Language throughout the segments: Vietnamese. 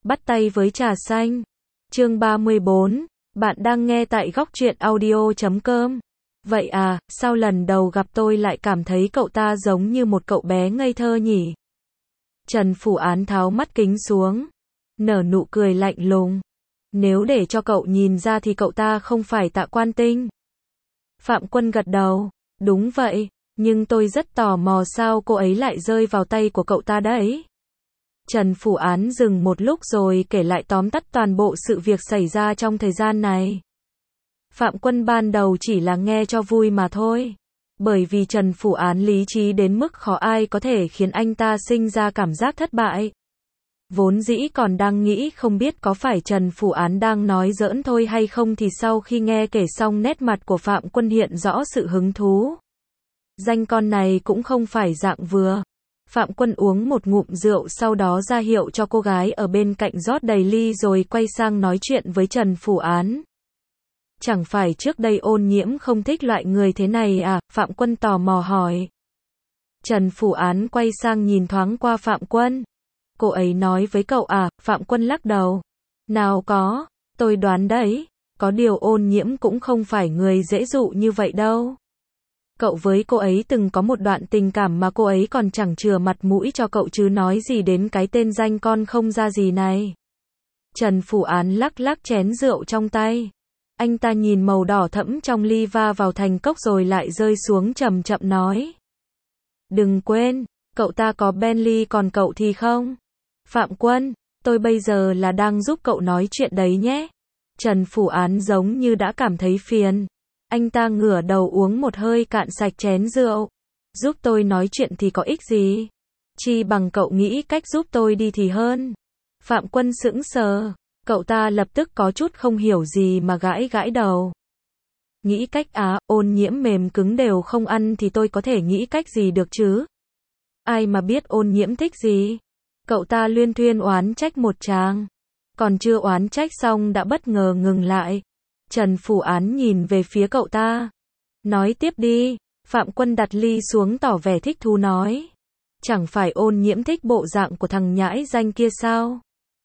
Bắt tay với trà xanh. Chương 34. Bạn đang nghe tại góc truyện audio.com. Vậy à, sao lần đầu gặp tôi lại cảm thấy cậu ta giống như một cậu bé ngây thơ nhỉ? Trần Phủ Án tháo mắt kính xuống, nở nụ cười lạnh lùng. Nếu để cho cậu nhìn ra thì cậu ta không phải Tạ Quan Tinh. Phạm Quân gật đầu. Đúng vậy, nhưng tôi rất tò mò sao cô ấy lại rơi vào tay của cậu ta đấy. Trần Phủ Án dừng một lúc rồi kể lại tóm tắt toàn bộ sự việc xảy ra trong thời gian này. Phạm Quân ban đầu chỉ là nghe cho vui mà thôi. Bởi vì Trần Phủ Án lý trí đến mức khó ai có thể khiến anh ta sinh ra cảm giác thất bại. Vốn dĩ còn đang nghĩ không biết có phải Trần Phủ Án đang nói giỡn thôi hay không thì sau khi nghe kể xong nét mặt của Phạm Quân hiện rõ sự hứng thú. Danh con này cũng không phải dạng vừa. Phạm Quân uống một ngụm rượu sau đó ra hiệu cho cô gái ở bên cạnh rót đầy ly rồi quay sang nói chuyện với Trần Phủ Án. Chẳng phải trước đây Ôn Nhiễm không thích loại người thế này à? Phạm Quân tò mò hỏi. Trần Phủ Án quay sang nhìn thoáng qua Phạm Quân. Cô ấy nói với cậu à? Phạm Quân lắc đầu. Nào có, tôi đoán đấy, có điều Ôn Nhiễm cũng không phải người dễ dụ như vậy đâu. Cậu với cô ấy từng có một đoạn tình cảm mà cô ấy còn chẳng chừa mặt mũi cho cậu chứ nói gì đến cái tên danh con không ra gì này. Trần Phủ Án lắc lắc chén rượu trong tay. Anh ta nhìn màu đỏ thẫm trong ly va vào thành cốc rồi lại rơi xuống chậm chậm nói. Đừng quên, cậu ta có Bentley còn cậu thì không. Phạm Quân, tôi bây giờ là đang giúp cậu nói chuyện đấy nhé. Trần Phủ Án giống như đã cảm thấy phiền. Anh ta ngửa đầu uống một hơi cạn sạch chén rượu. Giúp tôi nói chuyện thì có ích gì? Chi bằng cậu nghĩ cách giúp tôi đi thì hơn. Phạm Quân sững sờ. Cậu ta lập tức có chút không hiểu gì mà gãi gãi đầu. Nghĩ cách á? Ôn Nhiễm mềm cứng đều không ăn thì tôi có thể nghĩ cách gì được chứ? Ai mà biết Ôn Nhiễm thích gì? Cậu ta luyên thuyên oán trách một tràng. Còn chưa oán trách xong đã bất ngờ ngừng lại. Trần Phủ Án nhìn về phía cậu ta. Nói tiếp đi. Phạm Quân đặt ly xuống tỏ vẻ thích thú nói. Chẳng phải Ôn Nhiễm thích bộ dạng của thằng nhãi danh kia sao?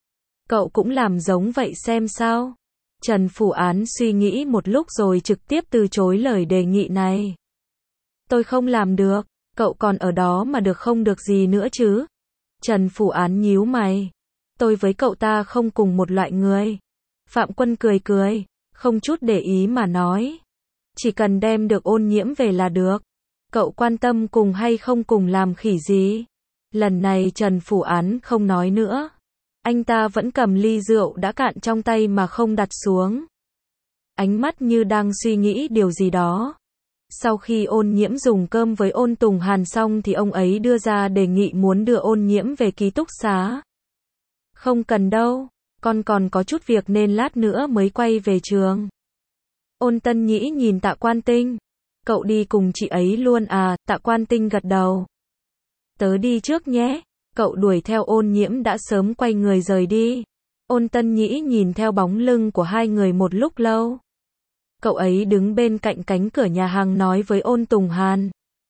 Cậu cũng làm giống vậy xem sao? Trần Phủ Án suy nghĩ một lúc rồi trực tiếp từ chối lời đề nghị này. Tôi không làm được, cậu còn ở đó mà được không được gì nữa chứ? Trần Phủ Án nhíu mày. Tôi với cậu ta không cùng một loại người. Phạm Quân cười cười, không chút để ý mà nói. Chỉ cần đem được Ôn Nhiễm về là được. Cậu quan tâm cùng hay không cùng làm khỉ gì? Lần này Trần Phủ Án không nói nữa. Anh ta vẫn cầm ly rượu đã cạn trong tay mà không đặt xuống. Ánh mắt như đang suy nghĩ điều gì đó. Sau khi Ôn Nhiễm dùng cơm với Ôn Tùng Hàn xong thì ông ấy đưa ra đề nghị muốn đưa Ôn Nhiễm về ký túc xá. Không cần đâu, con còn có chút việc nên lát nữa mới quay về trường. Ôn Tân Nhĩ nhìn Tạ Quan Tinh. Cậu đi cùng chị ấy luôn à? Tạ Quan Tinh gật đầu. Tớ đi trước nhé. Cậu đuổi theo Ôn Nhiễm đã sớm quay người rời đi. Ôn Tân Nhĩ nhìn theo bóng lưng của hai người một lúc lâu. Cậu ấy đứng bên cạnh cánh cửa nhà hàng nói với Ôn Tùng Hàn.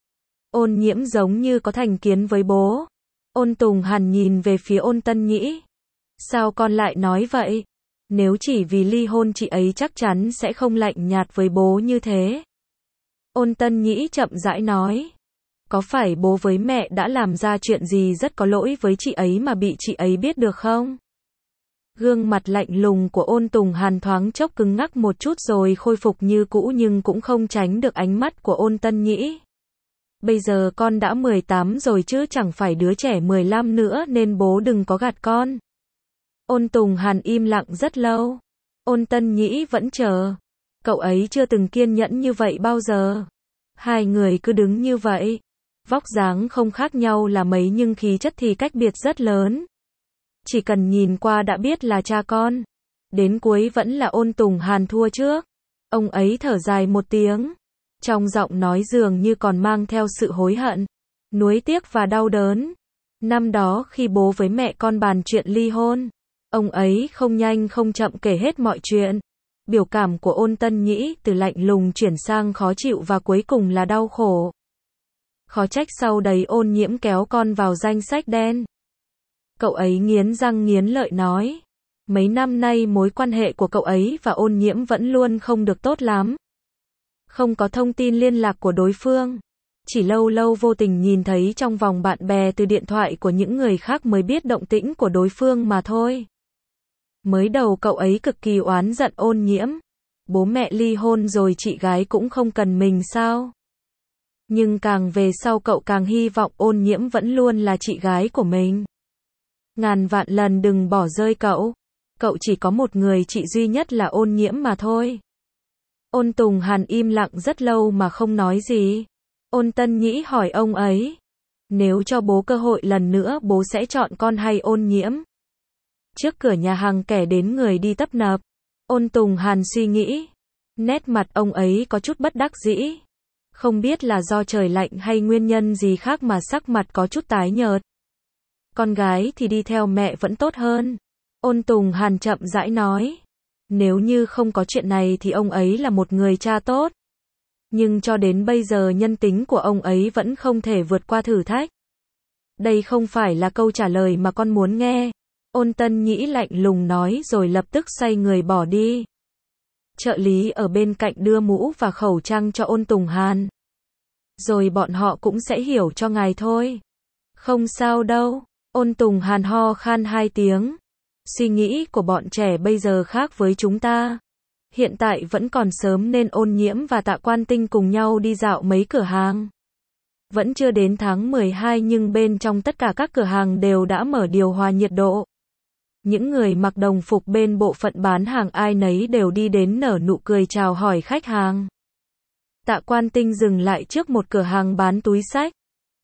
Ôn Nhiễm giống như có thành kiến với bố. Ôn Tùng Hàn nhìn về phía Ôn Tân Nhĩ. Sao con lại nói vậy? Nếu chỉ vì ly hôn chị ấy chắc chắn sẽ không lạnh nhạt với bố như thế. Ôn Tân Nhĩ chậm rãi nói. Có phải bố với mẹ đã làm ra chuyện gì rất có lỗi với chị ấy mà bị chị ấy biết được không? Gương mặt lạnh lùng của Ôn Tùng Hàn thoáng chốc cứng ngắc một chút rồi khôi phục như cũ nhưng cũng không tránh được ánh mắt của Ôn Tân Nhĩ. Bây giờ con đã 18 rồi chứ chẳng phải đứa trẻ 15 nữa nên bố đừng có gạt con. Ôn Tùng Hàn im lặng rất lâu. Ôn Tân Nhĩ vẫn chờ. Cậu ấy chưa từng kiên nhẫn như vậy bao giờ. Hai người cứ đứng như vậy. Vóc dáng không khác nhau là mấy nhưng khí chất thì cách biệt rất lớn. Chỉ cần nhìn qua đã biết là cha con. Đến cuối vẫn là Ôn Tùng Hàn thua trước. Ông ấy thở dài một tiếng. Trong giọng nói dường như còn mang theo sự hối hận, nuối tiếc và đau đớn. Năm đó khi bố với mẹ con bàn chuyện ly hôn, ông ấy không nhanh không chậm kể hết mọi chuyện. Biểu cảm của Ôn Tân Nhĩ từ lạnh lùng chuyển sang khó chịu và cuối cùng là đau khổ. Khó trách sau đấy Ôn Nhiễm kéo con vào danh sách đen. Cậu ấy nghiến răng nghiến lợi nói. Mấy năm nay mối quan hệ của cậu ấy và Ôn Nhiễm vẫn luôn không được tốt lắm. Không có thông tin liên lạc của đối phương. Chỉ lâu lâu vô tình nhìn thấy trong vòng bạn bè từ điện thoại của những người khác mới biết động tĩnh của đối phương mà thôi. Mới đầu cậu ấy cực kỳ oán giận Ôn Nhiễm. Bố mẹ ly hôn rồi chị gái cũng không cần mình sao? Nhưng càng về sau cậu càng hy vọng Ôn Nhiễm vẫn luôn là chị gái của mình. Ngàn vạn lần đừng bỏ rơi cậu. Cậu chỉ có một người chị duy nhất là Ôn Nhiễm mà thôi. Ôn Tùng Hàn im lặng rất lâu mà không nói gì. Ôn Tân Nhĩ hỏi ông ấy. Nếu cho bố cơ hội lần nữa bố sẽ chọn con hay Ôn Nhiễm? Trước cửa nhà hàng kẻ đến người đi tấp nập. Ôn Tùng Hàn suy nghĩ. Nét mặt ông ấy có chút bất đắc dĩ. Không biết là do trời lạnh hay nguyên nhân gì khác mà sắc mặt có chút tái nhợt. Con gái thì đi theo mẹ vẫn tốt hơn. Ôn Tùng Hàn chậm rãi nói. Nếu như không có chuyện này thì ông ấy là một người cha tốt. Nhưng cho đến bây giờ nhân tính của ông ấy vẫn không thể vượt qua thử thách. Đây không phải là câu trả lời mà con muốn nghe. Ôn Tân Nhĩ lạnh lùng nói rồi lập tức xoay người bỏ đi. Trợ lý ở bên cạnh đưa mũ và khẩu trang cho Ôn Tùng Hàn. Rồi bọn họ cũng sẽ hiểu cho ngài thôi. Không sao đâu. Ôn Tùng Hàn ho khan 2 tiếng. Suy nghĩ của bọn trẻ bây giờ khác với chúng ta. Hiện tại vẫn còn sớm nên Ôn Nhiễm và Tạ Quan Tinh cùng nhau đi dạo mấy cửa hàng. Vẫn chưa đến tháng 12 nhưng bên trong tất cả các cửa hàng đều đã mở điều hòa nhiệt độ. Những người mặc đồng phục bên bộ phận bán hàng ai nấy đều đi đến nở nụ cười chào hỏi khách hàng. Tạ Quan Tinh dừng lại trước một cửa hàng bán túi xách.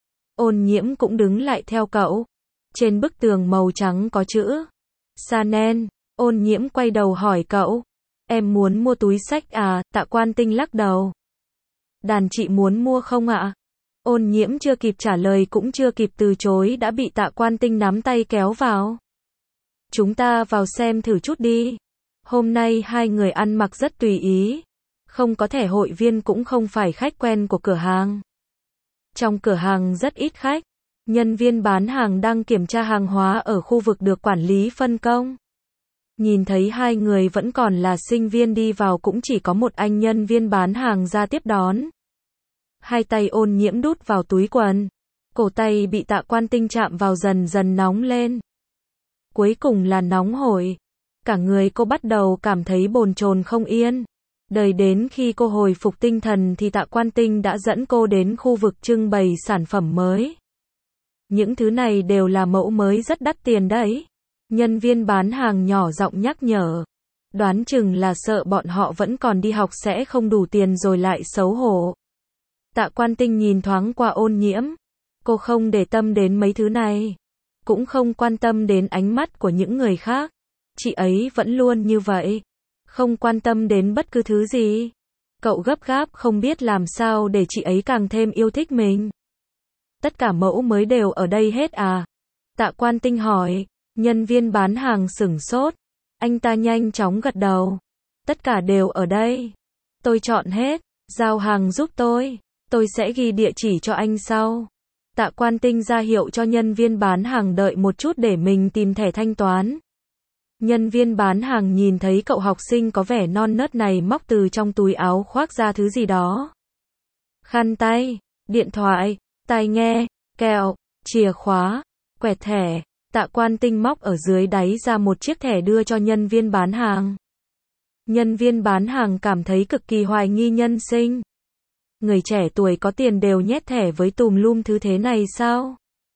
Ôn Nhiễm cũng đứng lại theo cậu. Trên bức tường màu trắng có chữ Chanel. Ôn Nhiễm quay đầu hỏi cậu. Em muốn mua túi xách à? Tạ Quan Tinh lắc đầu. Đàn chị muốn mua không ạ? Ôn Nhiễm chưa kịp trả lời cũng chưa kịp từ chối đã bị Tạ Quan Tinh nắm tay kéo vào. Chúng ta vào xem thử chút đi. Hôm nay hai người ăn mặc rất tùy ý. Không có thẻ hội viên cũng không phải khách quen của cửa hàng. Trong cửa hàng rất ít khách. Nhân viên bán hàng đang kiểm tra hàng hóa ở khu vực được quản lý phân công. Nhìn thấy hai người vẫn còn là sinh viên đi vào cũng chỉ có một anh nhân viên bán hàng ra tiếp đón. Hai tay Ôn Nhiễm đút vào túi quần. Cổ tay bị Tạ Quan Tinh chạm vào dần dần nóng lên. Cuối cùng là nóng hổi. Cả người cô bắt đầu cảm thấy bồn chồn không yên. Đợi đến khi cô hồi phục tinh thần thì Tạ Quan Tinh đã dẫn cô đến khu vực trưng bày sản phẩm mới. Những thứ này đều là mẫu mới rất đắt tiền đấy. Nhân viên bán hàng nhỏ giọng nhắc nhở. Đoán chừng là sợ bọn họ vẫn còn đi học sẽ không đủ tiền rồi lại xấu hổ. Tạ Quan Tinh nhìn thoáng qua Ôn Nhiễm. Cô không để tâm đến mấy thứ này. Cũng không quan tâm đến ánh mắt của những người khác. Chị ấy vẫn luôn như vậy. Không quan tâm đến bất cứ thứ gì. Cậu gấp gáp không biết làm sao để chị ấy càng thêm yêu thích mình. Tất cả mẫu mới đều ở đây hết à? Tạ Quan Tinh hỏi. Nhân viên bán hàng sửng sốt. Anh ta nhanh chóng gật đầu. Tất cả đều ở đây. Tôi chọn hết. Giao hàng giúp tôi sẽ ghi địa chỉ cho anh sau. Tạ Quan Tinh ra hiệu cho nhân viên bán hàng đợi một chút để mình tìm thẻ thanh toán. Nhân viên bán hàng nhìn thấy cậu học sinh có vẻ non nớt này móc từ trong túi áo khoác ra thứ gì đó. Khăn tay, điện thoại, tai nghe, kẹo, chìa khóa, quẹt thẻ. Tạ Quan Tinh móc ở dưới đáy ra một chiếc thẻ đưa cho nhân viên bán hàng. Nhân viên bán hàng cảm thấy cực kỳ hoài nghi nhân sinh. Người trẻ tuổi có tiền đều nhét thẻ với tùm lum thứ thế này sao?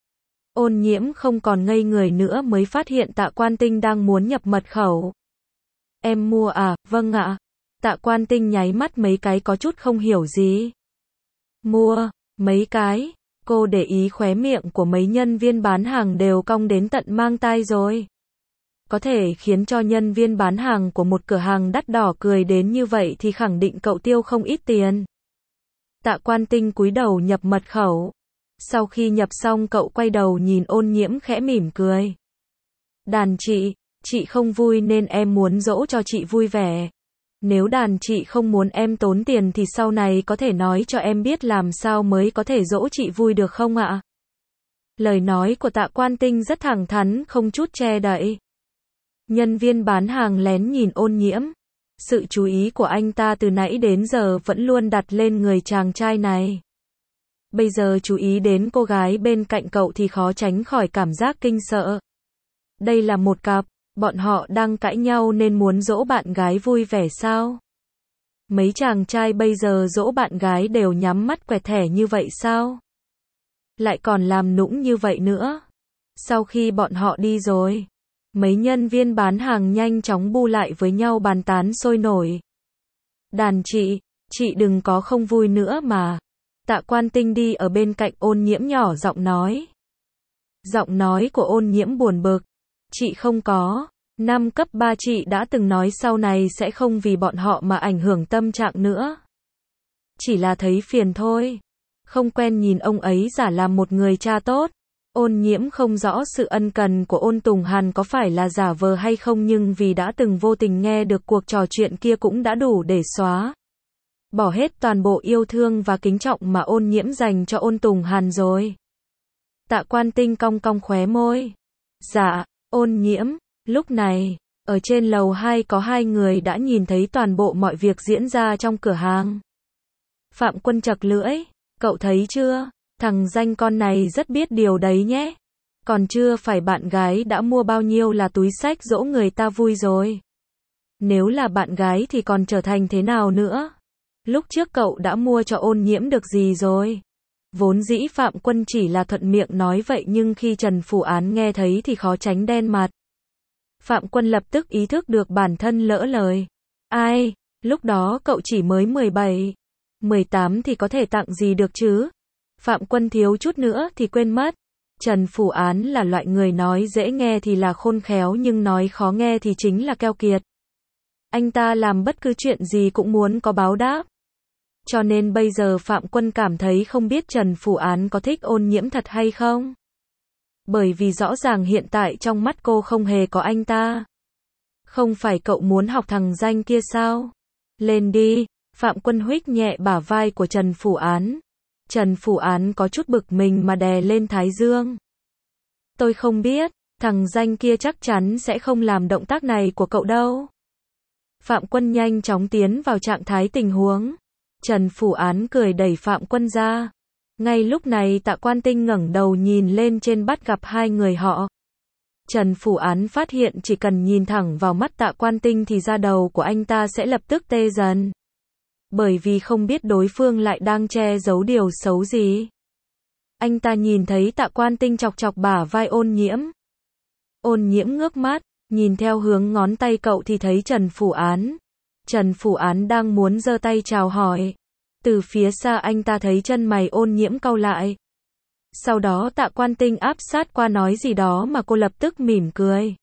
Ôn Nhiễm không còn ngây người nữa mới phát hiện Tạ Quan Tinh đang muốn nhập mật khẩu. Em mua à? Vâng ạ. Tạ Quan Tinh nháy mắt mấy cái có chút không hiểu gì. Mua, mấy cái? Cô để ý khóe miệng của mấy nhân viên bán hàng đều cong đến tận mang tai rồi. Có thể khiến cho nhân viên bán hàng của một cửa hàng đắt đỏ cười đến như vậy thì khẳng định cậu tiêu không ít tiền. Tạ Quan Tinh cúi đầu nhập mật khẩu. Sau khi nhập xong cậu quay đầu nhìn Ôn Nhiễm khẽ mỉm cười. Đàn chị không vui nên em muốn dỗ cho chị vui vẻ. Nếu đàn chị không muốn em tốn tiền thì sau này có thể nói cho em biết làm sao mới có thể dỗ chị vui được không ạ? Lời nói của Tạ Quan Tinh rất thẳng thắn, không chút che đậy. Nhân viên bán hàng lén nhìn Ôn Nhiễm. Sự chú ý của anh ta từ nãy đến giờ vẫn luôn đặt lên người chàng trai này. Bây giờ chú ý đến cô gái bên cạnh cậu thì khó tránh khỏi cảm giác kinh sợ. Đây là một cặp, bọn họ đang cãi nhau nên muốn dỗ bạn gái vui vẻ sao? Mấy chàng trai bây giờ dỗ bạn gái đều nhắm mắt quẹt thẻ như vậy sao? Lại còn làm nũng như vậy nữa. Sau khi bọn họ đi rồi, mấy nhân viên bán hàng nhanh chóng bu lại với nhau bàn tán sôi nổi. Đàn chị đừng có không vui nữa mà. Tạ Quan Tinh đi ở bên cạnh Ôn Nhiễm nhỏ giọng nói. Giọng nói của Ôn Nhiễm buồn bực. Chị không có. Năm cấp 3 chị đã từng nói sau này sẽ không vì bọn họ mà ảnh hưởng tâm trạng nữa. Chỉ là thấy phiền thôi. Không quen nhìn ông ấy giả làm một người cha tốt. Ôn Nhiễm không rõ sự ân cần của Ôn Tùng Hàn có phải là giả vờ hay không, nhưng vì đã từng vô tình nghe được cuộc trò chuyện kia cũng đã đủ để xóa bỏ hết toàn bộ yêu thương và kính trọng mà Ôn Nhiễm dành cho Ôn Tùng Hàn rồi. Tạ Quan Tinh cong cong khóe môi. Dạ, Ôn Nhiễm. Lúc này, ở trên lầu 2 có hai người đã nhìn thấy toàn bộ mọi việc diễn ra trong cửa hàng. Phạm Quân chật lưỡi. Cậu thấy chưa? Thằng danh con này rất biết điều đấy nhé. Còn chưa phải bạn gái đã mua bao nhiêu là túi xách dỗ người ta vui rồi. Nếu là bạn gái thì còn trở thành thế nào nữa? Lúc trước cậu đã mua cho Ôn Nhiễm được gì rồi? Vốn dĩ Phạm Quân chỉ là thuận miệng nói vậy, nhưng khi Trần Phủ Án nghe thấy thì khó tránh đen mặt. Phạm Quân lập tức ý thức được bản thân lỡ lời. Ai, lúc đó cậu chỉ mới 17, 18 thì có thể tặng gì được chứ? Phạm Quân thiếu chút nữa thì quên mất. Trần Phủ Án là loại người nói dễ nghe thì là khôn khéo, nhưng nói khó nghe thì chính là keo kiệt. Anh ta làm bất cứ chuyện gì cũng muốn có báo đáp. Cho nên bây giờ Phạm Quân cảm thấy không biết Trần Phủ Án có thích Ôn Nhiễm thật hay không. Bởi vì rõ ràng hiện tại trong mắt cô không hề có anh ta. Không phải cậu muốn học thằng danh kia sao? Lên đi. Phạm Quân huých nhẹ bả vai của Trần Phủ Án. Trần Phủ Án có chút bực mình mà đè lên thái dương. Tôi không biết, thằng danh kia chắc chắn sẽ không làm động tác này của cậu đâu. Phạm Quân nhanh chóng tiến vào trạng thái tình huống. Trần Phủ Án cười đẩy Phạm Quân ra. Ngay lúc này Tạ Quan Tinh ngẩng đầu nhìn lên trên bắt gặp hai người họ. Trần Phủ Án phát hiện chỉ cần nhìn thẳng vào mắt Tạ Quan Tinh thì da đầu của anh ta sẽ lập tức tê dần. Bởi vì không biết đối phương lại đang che giấu điều xấu gì. Anh ta nhìn thấy Tạ Quan Tinh chọc chọc bả vai Ôn Nhiễm. Ôn Nhiễm ngước mắt, nhìn theo hướng ngón tay cậu thì thấy Trần Phủ Án. Trần Phủ Án đang muốn giơ tay chào hỏi. Từ phía xa anh ta thấy chân mày Ôn Nhiễm cau lại. Sau đó Tạ Quan Tinh áp sát qua nói gì đó mà cô lập tức mỉm cười.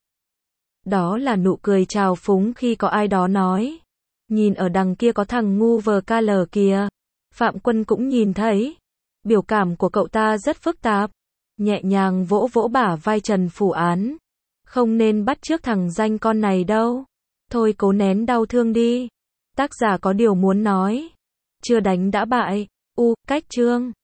Đó là nụ cười trào phúng khi có ai đó nói. Nhìn ở đằng kia có thằng ngu vờ ca lờ kìa. Phạm Quân cũng nhìn thấy. Biểu cảm của cậu ta rất phức tạp. Nhẹ nhàng vỗ vỗ bả vai Trần Phủ Án. Không nên bắt chước thằng danh con này đâu. Thôi cố nén đau thương đi. Tác giả có điều muốn nói. Chưa đánh đã bại. Cách chương.